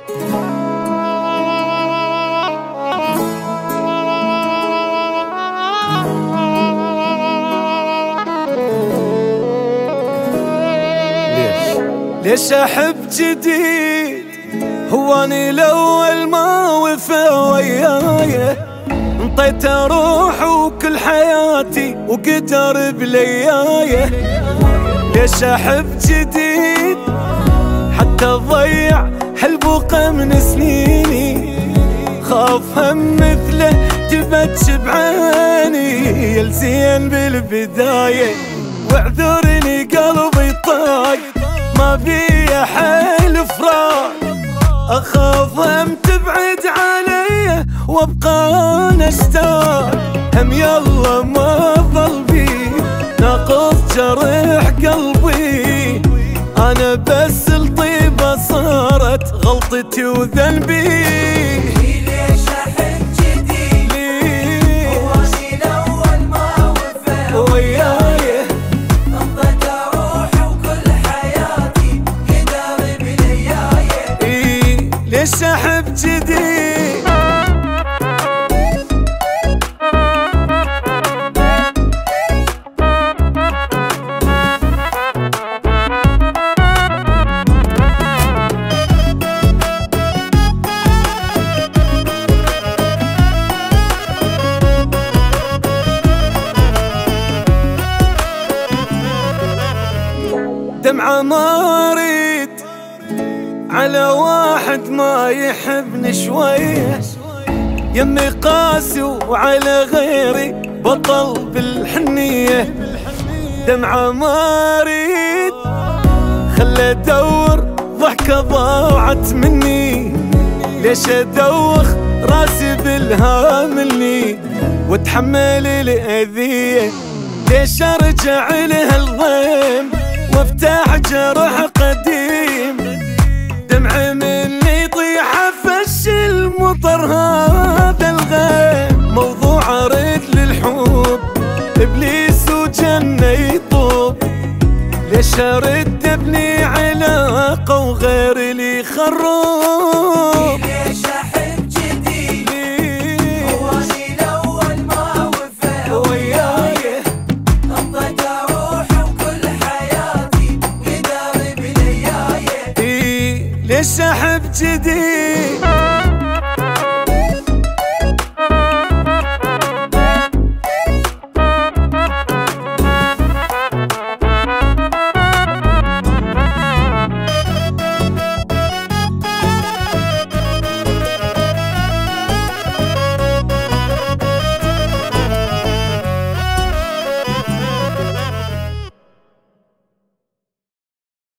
ليش أحب جديد؟ هو أني الأول ما وفى وياي، انطيت روح وكل حياتي وقدر بلياي. ليش أحب جديد؟ حتى ضيع هالبوقة من سنيني، خاف هم مثله تبتش بعيني، يلزين بالبداية واعذرني قلبي طاق، ما بي حيل فراق، أخاف هم تبعد علي وابقى نشتاق، هم يلا ما ظل بي ناقص جرح قلبي، أنا بس الطيبة صارت غلطتي وذنبي. ليش أحب جديد؟ هو أني الأول ما وفى وياي، انطيت روحي وكل حياتي قدر بلياي. ليش أحب جديد؟ دمعة ما أريد على واحد ما يحبني شوية، يمي قاسي وعلى غيري بطل بالحنية. دمعة ما أريد خلي أدور ضحكة ضاعت مني، ليش أدوخ راسي بالهاملني واتحمل الأذية، ليش أرجع لها الضيم وافتح جرح قديم، دمعي مني يطيح فش المطر هذا الغيم، موضوع أريد للحب إبليس وجنة يطوب، ليش أرد أبني علاقة وغيري لي خروب. ليش أحب جديد؟ هو أني الأول ما وفى وياي، انطيت روحي وكل حياتي قدر بلياي. ليش أحب جديد؟